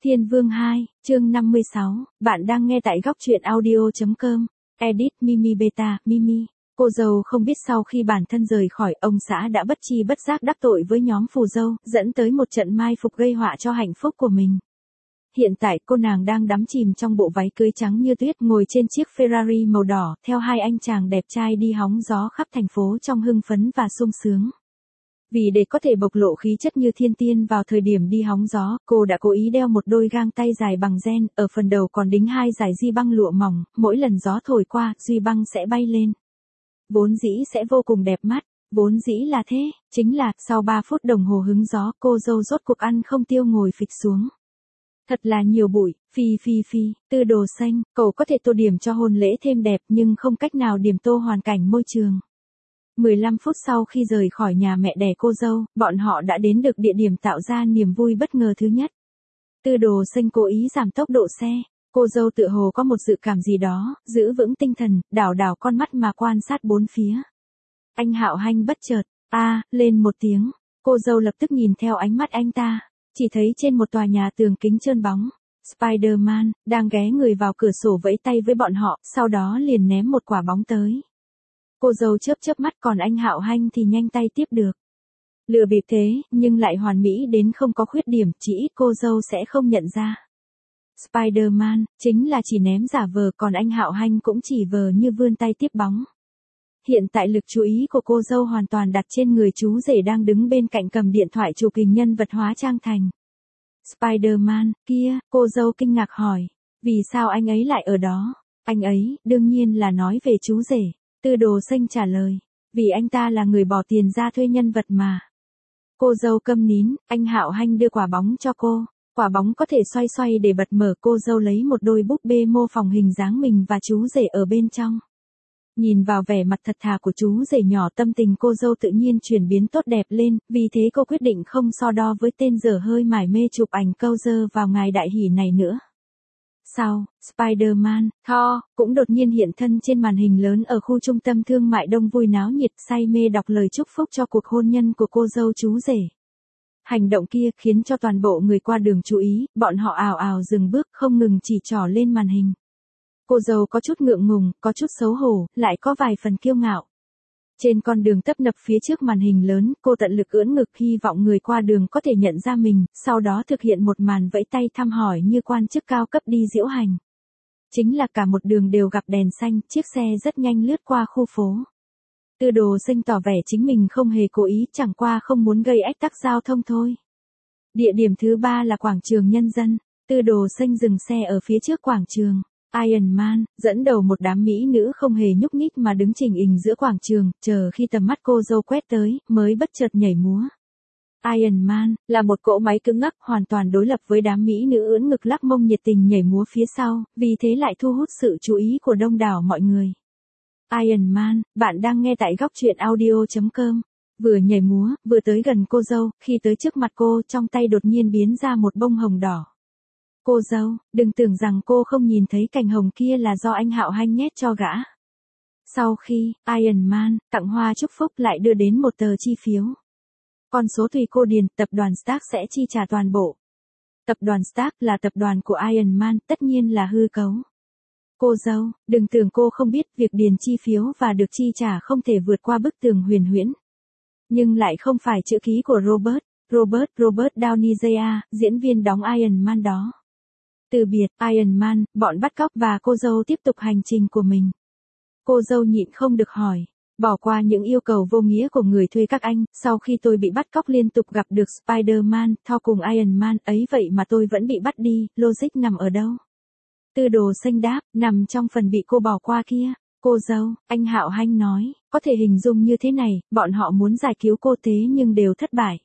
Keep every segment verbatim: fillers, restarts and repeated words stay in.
Thiên Vương hai, chương năm mươi sáu, bạn đang nghe tại góc truyện audio chấm com, edit Mimi Beta, Mimi. Cô dâu không biết sau khi bản thân rời khỏi, ông xã đã bất chi bất giác đắc tội với nhóm phù dâu, dẫn tới một trận mai phục gây họa cho hạnh phúc của mình. Hiện tại cô nàng đang đắm chìm trong bộ váy cưới trắng như tuyết, ngồi trên chiếc Ferrari màu đỏ, theo hai anh chàng đẹp trai đi hóng gió khắp thành phố trong hưng phấn và sung sướng. Vì để có thể bộc lộ khí chất như thiên tiên vào thời điểm đi hóng gió, cô đã cố ý đeo một đôi găng tay dài bằng ren, ở phần đầu còn đính hai dải di băng lụa mỏng, mỗi lần gió thổi qua, duy băng sẽ bay lên. Vốn dĩ sẽ vô cùng đẹp mắt, vốn dĩ là thế, chính là, sau ba phút đồng hồ hứng gió, cô dâu rốt cuộc ăn không tiêu ngồi phịch xuống. Thật là nhiều bụi, phi phi phi, Tư Đồ Xanh, cậu có thể tô điểm cho hôn lễ thêm đẹp nhưng không cách nào điểm tô hoàn cảnh môi trường. mười lăm phút sau khi rời khỏi nhà mẹ đẻ cô dâu, bọn họ đã đến được địa điểm tạo ra niềm vui bất ngờ thứ nhất. Tư Đồ Xanh cố ý giảm tốc độ xe, cô dâu tựa hồ có một dự cảm gì đó, giữ vững tinh thần, đảo đảo con mắt mà quan sát bốn phía. Anh Hạo Hanh bất chợt, a, lên một tiếng, cô dâu lập tức nhìn theo ánh mắt anh ta, chỉ thấy trên một tòa nhà tường kính trơn bóng, Spider-Man, đang ghé người vào cửa sổ vẫy tay với bọn họ, sau đó liền ném một quả bóng tới. Cô dâu chớp chớp mắt, còn anh Hạo Hanh thì nhanh tay tiếp được. Lừa bịp thế, nhưng lại hoàn mỹ đến không có khuyết điểm, chỉ ít cô dâu sẽ không nhận ra. Spider-Man, chính là chỉ ném giả vờ, còn anh Hạo Hanh cũng chỉ vờ như vươn tay tiếp bóng. Hiện tại lực chú ý của cô dâu hoàn toàn đặt trên người chú rể đang đứng bên cạnh cầm điện thoại chụp hình nhân vật hóa trang thành Spider-Man, kia, cô dâu kinh ngạc hỏi, vì sao anh ấy lại ở đó? Anh ấy, đương nhiên là nói về chú rể. Tư Đồ Xanh trả lời, vì anh ta là người bỏ tiền ra thuê nhân vật mà. Cô dâu câm nín, anh Hạo Hanh đưa quả bóng cho cô, quả bóng có thể xoay xoay để bật mở, cô dâu lấy một đôi búp bê mô phỏng hình dáng mình và chú rể ở bên trong. Nhìn vào vẻ mặt thật thà của chú rể nhỏ, tâm tình cô dâu tự nhiên chuyển biến tốt đẹp lên, vì thế cô quyết định không so đo với tên dở hơi mải mê chụp ảnh câu dơ vào ngày đại hỷ này nữa. Sau, Spider-Man, Thor, cũng đột nhiên hiện thân trên màn hình lớn ở khu trung tâm thương mại đông vui náo nhiệt, say mê đọc lời chúc phúc cho cuộc hôn nhân của cô dâu chú rể. Hành động kia khiến cho toàn bộ người qua đường chú ý, bọn họ ào ào dừng bước, không ngừng chỉ trỏ lên màn hình. Cô dâu có chút ngượng ngùng, có chút xấu hổ, lại có vài phần kiêu ngạo. Trên con đường tấp nập phía trước màn hình lớn, cô tận lực ưỡn ngực hy vọng người qua đường có thể nhận ra mình, sau đó thực hiện một màn vẫy tay thăm hỏi như quan chức cao cấp đi diễu hành. Chính là cả một đường đều gặp đèn xanh, chiếc xe rất nhanh lướt qua khu phố. Tư Đồ Xanh tỏ vẻ chính mình không hề cố ý, chẳng qua không muốn gây ách tắc giao thông thôi. Địa điểm thứ ba là quảng trường Nhân dân. Tư Đồ Xanh dừng xe ở phía trước quảng trường. Iron Man, dẫn đầu một đám mỹ nữ không hề nhúc nhích mà đứng chỉnh hình giữa quảng trường, chờ khi tầm mắt cô dâu quét tới, mới bất chợt nhảy múa. Iron Man, là một cỗ máy cứng ngắc hoàn toàn đối lập với đám mỹ nữ ưỡn ngực lắc mông nhiệt tình nhảy múa phía sau, vì thế lại thu hút sự chú ý của đông đảo mọi người. Iron Man, bạn đang nghe tại góc truyện audio chấm com. Vừa nhảy múa, vừa tới gần cô dâu, khi tới trước mặt cô, trong tay đột nhiên biến ra một bông hồng đỏ. Cô dâu, đừng tưởng rằng cô không nhìn thấy cành hồng kia là do anh Hạo Hanh nhét cho gã. Sau khi, Iron Man, tặng hoa chúc phúc lại đưa đến một tờ chi phiếu. Con số tùy cô điền, tập đoàn Stark sẽ chi trả toàn bộ. Tập đoàn Stark là tập đoàn của Iron Man, tất nhiên là hư cấu. Cô dâu, đừng tưởng cô không biết việc điền chi phiếu và được chi trả không thể vượt qua bức tường huyền huyễn. Nhưng lại không phải chữ ký của Robert, Robert Robert Downey junior, diễn viên đóng Iron Man đó. Từ biệt, Iron Man, bọn bắt cóc và cô dâu tiếp tục hành trình của mình. Cô dâu nhịn không được hỏi, bỏ qua những yêu cầu vô nghĩa của người thuê các anh, sau khi tôi bị bắt cóc liên tục gặp được Spider-Man, Thor cùng Iron Man, ấy vậy mà tôi vẫn bị bắt đi, logic nằm ở đâu? Tư Đồ Xanh đáp, nằm trong phần bị cô bỏ qua kia. Cô dâu, anh Hạo Hanh nói, có thể hình dung như thế này, bọn họ muốn giải cứu cô thế nhưng đều thất bại.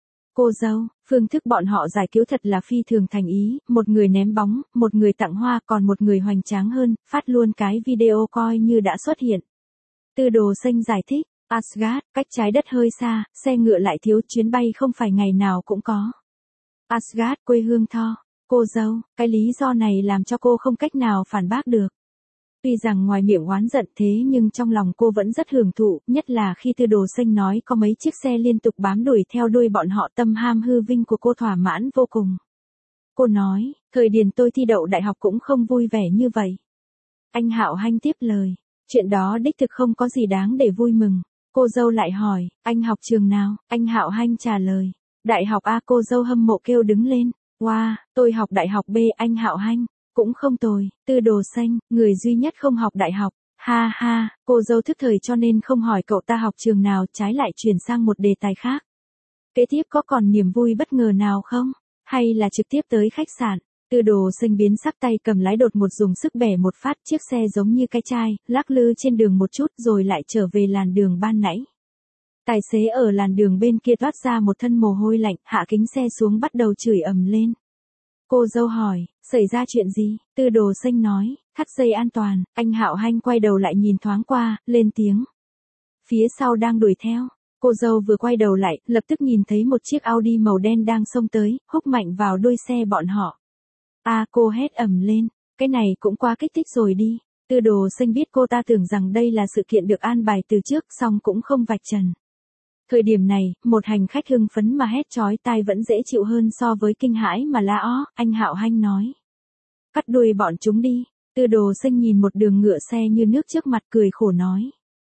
Cô dâu, phương thức bọn họ giải cứu thật là phi thường thành ý, một người ném bóng, một người tặng hoa, còn một người hoành tráng hơn, phát luôn cái video coi như đã xuất hiện. Tư Đồ Xanh giải thích, Asgard, cách trái đất hơi xa, xe ngựa lại thiếu, chuyến bay không phải ngày nào cũng có. Asgard, quê hương Thor. Cô dâu, cái lý do này làm cho cô không cách nào phản bác được. Tuy rằng ngoài miệng oán giận thế nhưng trong lòng cô vẫn rất hưởng thụ, nhất là khi Tư Đồ Xanh nói có mấy chiếc xe liên tục bám đuổi theo đuôi bọn họ, tâm ham hư vinh của cô thỏa mãn vô cùng. Cô nói, thời điểm tôi thi đậu đại học cũng không vui vẻ như vậy. Anh Hạo Hanh tiếp lời, chuyện đó đích thực không có gì đáng để vui mừng. Cô dâu lại hỏi, anh học trường nào? Anh Hạo Hanh trả lời, đại học A. Cô dâu hâm mộ kêu đứng lên, wow, tôi học đại học B. Anh Hạo Hanh, cũng không tồi. Tư Đồ Xanh, người duy nhất không học đại học. Ha ha, cô dâu thức thời cho nên không hỏi cậu ta học trường nào, trái lại chuyển sang một đề tài khác. Kế tiếp có còn niềm vui bất ngờ nào không? Hay là trực tiếp tới khách sạn? Tư Đồ Xanh biến sắc, tay cầm lái đột một dùng sức bẻ một phát, chiếc xe giống như cái chai, lắc lư trên đường một chút rồi lại trở về làn đường ban nãy. Tài xế ở làn đường bên kia toát ra một thân mồ hôi lạnh, hạ kính xe xuống bắt đầu chửi ầm lên. Cô dâu hỏi, xảy ra chuyện gì? Tư Đồ Xanh nói, thắt dây an toàn. Anh Hạo Hanh quay đầu lại nhìn thoáng qua, lên tiếng. Phía sau đang đuổi theo. Cô dâu vừa quay đầu lại, lập tức nhìn thấy một chiếc Audi màu đen đang xông tới, húc mạnh vào đuôi xe bọn họ. A à, cô hét ầm lên, cái này cũng quá kích thích rồi đi. Tư Đồ Xanh biết cô ta tưởng rằng đây là sự kiện được an bài từ trước, song cũng không vạch trần. Thời điểm này, một hành khách hưng phấn mà hét chói tai vẫn dễ chịu hơn so với kinh hãi mà la ó. Anh Hạo Hanh nói, cắt đuôi bọn chúng đi. Tư Đồ Xanh nhìn một đường ngựa xe như nước trước mặt cười khổ nói.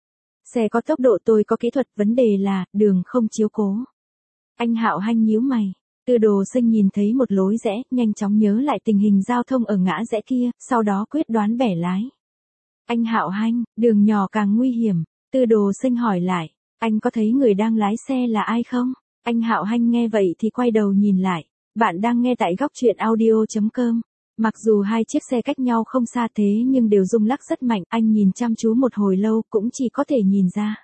Xe có tốc độ, tôi có kỹ thuật, vấn đề là, đường không chiếu cố. Anh Hạo Hanh nhíu mày. Tư Đồ Xanh nhìn thấy một lối rẽ, nhanh chóng nhớ lại tình hình giao thông ở ngã rẽ kia, sau đó quyết đoán bẻ lái. Anh Hạo Hanh, đường nhỏ càng nguy hiểm. Tư Đồ Xanh hỏi lại, anh có thấy người đang lái xe là ai không? Anh Hạo Hanh nghe vậy thì quay đầu nhìn lại. Bạn đang nghe tại góc truyện audio chấm com. Mặc dù hai chiếc xe cách nhau không xa thế nhưng đều rung lắc rất mạnh, anh nhìn chăm chú một hồi lâu cũng chỉ có thể nhìn ra.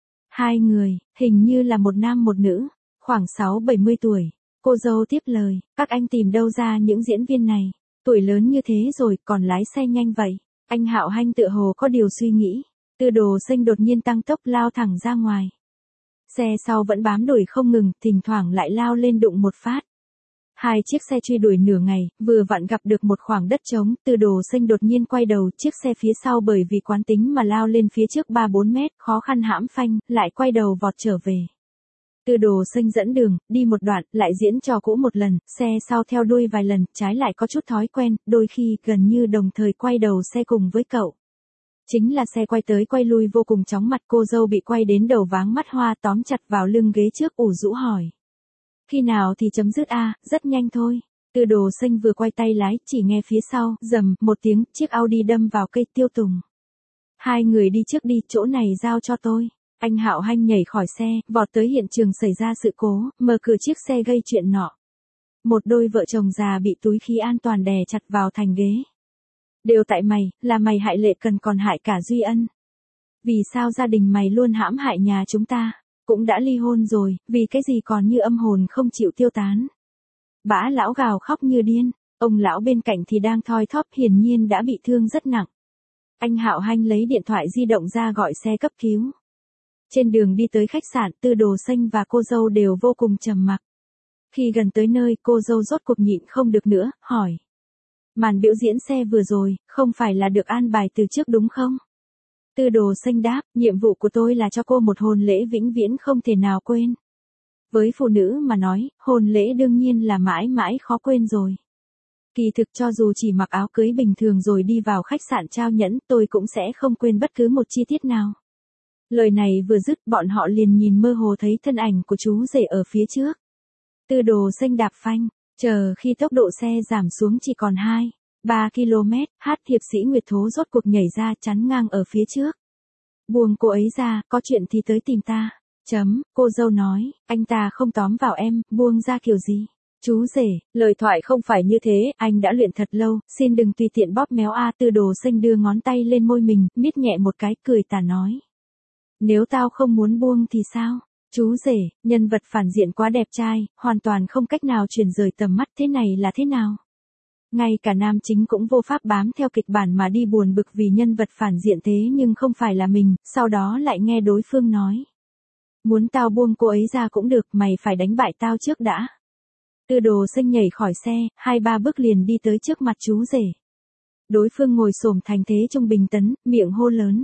Hai người, hình như là một nam một nữ, khoảng sáu bảy mươi tuổi. Cô dâu tiếp lời, các anh tìm đâu ra những diễn viên này, tuổi lớn như thế rồi còn lái xe nhanh vậy. Anh Hạo Hanh tựa hồ có điều suy nghĩ. Tư Đồ Xanh đột nhiên tăng tốc lao thẳng ra ngoài. Xe sau vẫn bám đuổi không ngừng, thỉnh thoảng lại lao lên đụng một phát. Hai chiếc xe truy đuổi nửa ngày, vừa vặn gặp được một khoảng đất trống, Tư Đồ Xanh đột nhiên quay đầu, chiếc xe phía sau bởi vì quán tính mà lao lên phía trước ba bốn mét, khó khăn hãm phanh, lại quay đầu vọt trở về. Tư Đồ Xanh dẫn đường, đi một đoạn, lại diễn trò cũ một lần, xe sau theo đuôi vài lần, trái lại có chút thói quen, đôi khi gần như đồng thời quay đầu xe cùng với cậu. Chính là xe quay tới quay lui vô cùng chóng mặt, cô dâu bị quay đến đầu váng mắt hoa, tóm chặt vào lưng ghế trước ủ rũ hỏi. Khi nào thì chấm dứt a? À, rất nhanh thôi. Tư Đồ Xanh vừa quay tay lái, chỉ nghe phía sau, rầm, một tiếng, chiếc Audi đâm vào cây tiêu tùng. Hai người đi trước đi, chỗ này giao cho tôi. Anh Hạo Hanh nhảy khỏi xe, vọt tới hiện trường xảy ra sự cố, mở cửa chiếc xe gây chuyện nọ. Một đôi vợ chồng già bị túi khí an toàn đè chặt vào thành ghế. Đều tại mày, là mày hại Lệ Cần còn hại cả Duy Ân. Vì sao gia đình mày luôn hãm hại nhà chúng ta? Cũng đã ly hôn rồi, vì cái gì còn như âm hồn không chịu tiêu tán. Bã lão gào khóc như điên, ông lão bên cạnh thì đang thoi thóp, hiển nhiên đã bị thương rất nặng. Anh Hạo Hanh lấy điện thoại di động ra gọi xe cấp cứu. Trên đường đi tới khách sạn, Tư Đồ Xanh và cô dâu đều vô cùng trầm mặc. Khi gần tới nơi, cô dâu rốt cuộc nhịn không được nữa, hỏi. Màn biểu diễn xe vừa rồi, không phải là được an bài từ trước đúng không? Tư Đồ Xanh đáp, nhiệm vụ của tôi là cho cô một hôn lễ vĩnh viễn không thể nào quên. Với phụ nữ mà nói, hôn lễ đương nhiên là mãi mãi khó quên rồi. Kỳ thực cho dù chỉ mặc áo cưới bình thường rồi đi vào khách sạn trao nhẫn, tôi cũng sẽ không quên bất cứ một chi tiết nào. Lời này vừa dứt, bọn họ liền nhìn mơ hồ thấy thân ảnh của chú rể ở phía trước. Tư Đồ Xanh đạp phanh, chờ khi tốc độ xe giảm xuống chỉ còn hai, ba ki lô mét, hát hiệp sĩ Nguyệt Thố rốt cuộc nhảy ra chắn ngang ở phía trước. Buông cô ấy ra, có chuyện thì tới tìm ta. Chấm, cô dâu nói, anh ta không tóm vào em, buông ra kiểu gì? Chú rể, lời thoại không phải như thế, anh đã luyện thật lâu, xin đừng tùy tiện bóp méo a. Tư Đồ Xanh đưa ngón tay lên môi mình, miết nhẹ một cái, cười tà nói. Nếu tao không muốn buông thì sao? Chú rể, nhân vật phản diện quá đẹp trai, hoàn toàn không cách nào chuyển rời tầm mắt, thế này là thế nào? Ngay cả nam chính cũng vô pháp bám theo kịch bản mà đi buồn bực vì nhân vật phản diện thế nhưng không phải là mình, sau đó lại nghe đối phương nói. Muốn tao buông cô ấy ra cũng được, mày phải đánh bại tao trước đã. Tư Đồ Xanh nhảy khỏi xe, hai ba bước liền đi tới trước mặt chú rể. Đối phương ngồi xổm thành thế trung bình tấn, miệng hô lớn.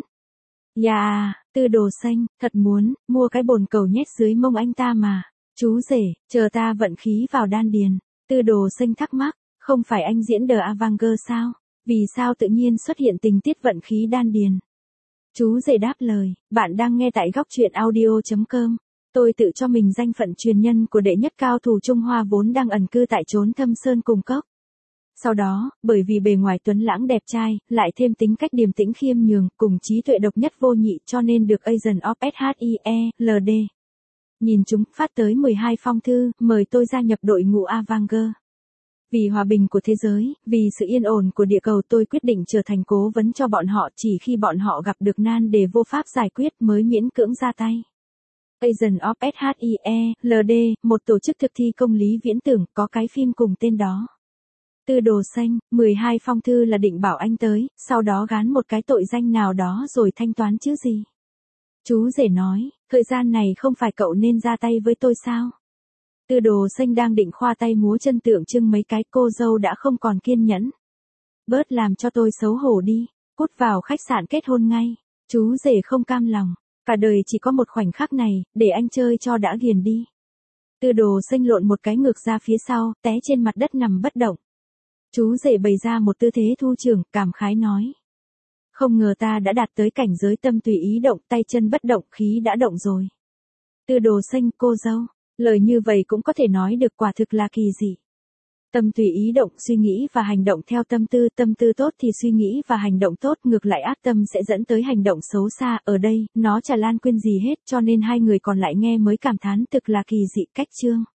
Dạ, Tư Đồ Xanh, thật muốn, mua cái bồn cầu nhét dưới mông anh ta mà. Chú rể, chờ ta vận khí vào đan điền. Tư Đồ Xanh thắc mắc, Không phải anh diễn The Avenger sao? Vì sao tự nhiên xuất hiện tình tiết vận khí đan điền? Chú rể đáp lời, bạn đang nghe tại góc truyện audio.com. Tôi tự cho mình danh phận truyền nhân của đệ nhất cao thủ Trung Hoa vốn đang ẩn cư tại chốn thâm sơn cùng cốc. Sau đó, bởi vì bề ngoài tuấn lãng đẹp trai, lại thêm tính cách điềm tĩnh khiêm nhường, cùng trí tuệ độc nhất vô nhị cho nên được Agent of SHIE, lờ đê. Nhìn chúng, phát tới mười hai phong thư, mời tôi gia nhập đội ngũ Avenger. Vì hòa bình của thế giới, vì sự yên ổn của địa cầu tôi quyết định trở thành cố vấn cho bọn họ, chỉ khi bọn họ gặp được nan đề vô pháp giải quyết mới miễn cưỡng ra tay. Agent of SHIE, lờ đê, một tổ chức thực thi công lý viễn tưởng, có cái phim cùng tên đó. Tư Đồ Xanh, mười hai phong thư là định bảo anh tới, sau đó gán một cái tội danh nào đó rồi thanh toán chứ gì. Chú rể nói, thời gian này không phải cậu nên ra tay với tôi sao? Tư Đồ Xanh đang định khoa tay múa chân tượng trưng mấy cái, cô dâu đã không còn kiên nhẫn. Bớt làm cho tôi xấu hổ đi, cút vào khách sạn kết hôn ngay. Chú rể không cam lòng, cả đời chỉ có một khoảnh khắc này, để anh chơi cho đã ghiền đi. Tư Đồ Xanh lộn một cái ngược ra phía sau, té trên mặt đất nằm bất động. Chú rể bày ra một tư thế thu trưởng, cảm khái nói. Không ngờ ta đã đạt tới cảnh giới tâm tùy ý động, tay chân bất động, khí đã động rồi. Tư Đồ Xanh, cô dâu, lời như vậy cũng có thể nói được, quả thực là kỳ dị. Tâm tùy ý động, suy nghĩ và hành động theo tâm tư, tâm tư tốt thì suy nghĩ và hành động tốt, ngược lại ác tâm sẽ dẫn tới hành động xấu xa, ở đây, nó chả lan quên gì hết cho nên hai người còn lại nghe mới cảm thán thực là kỳ dị cách chương.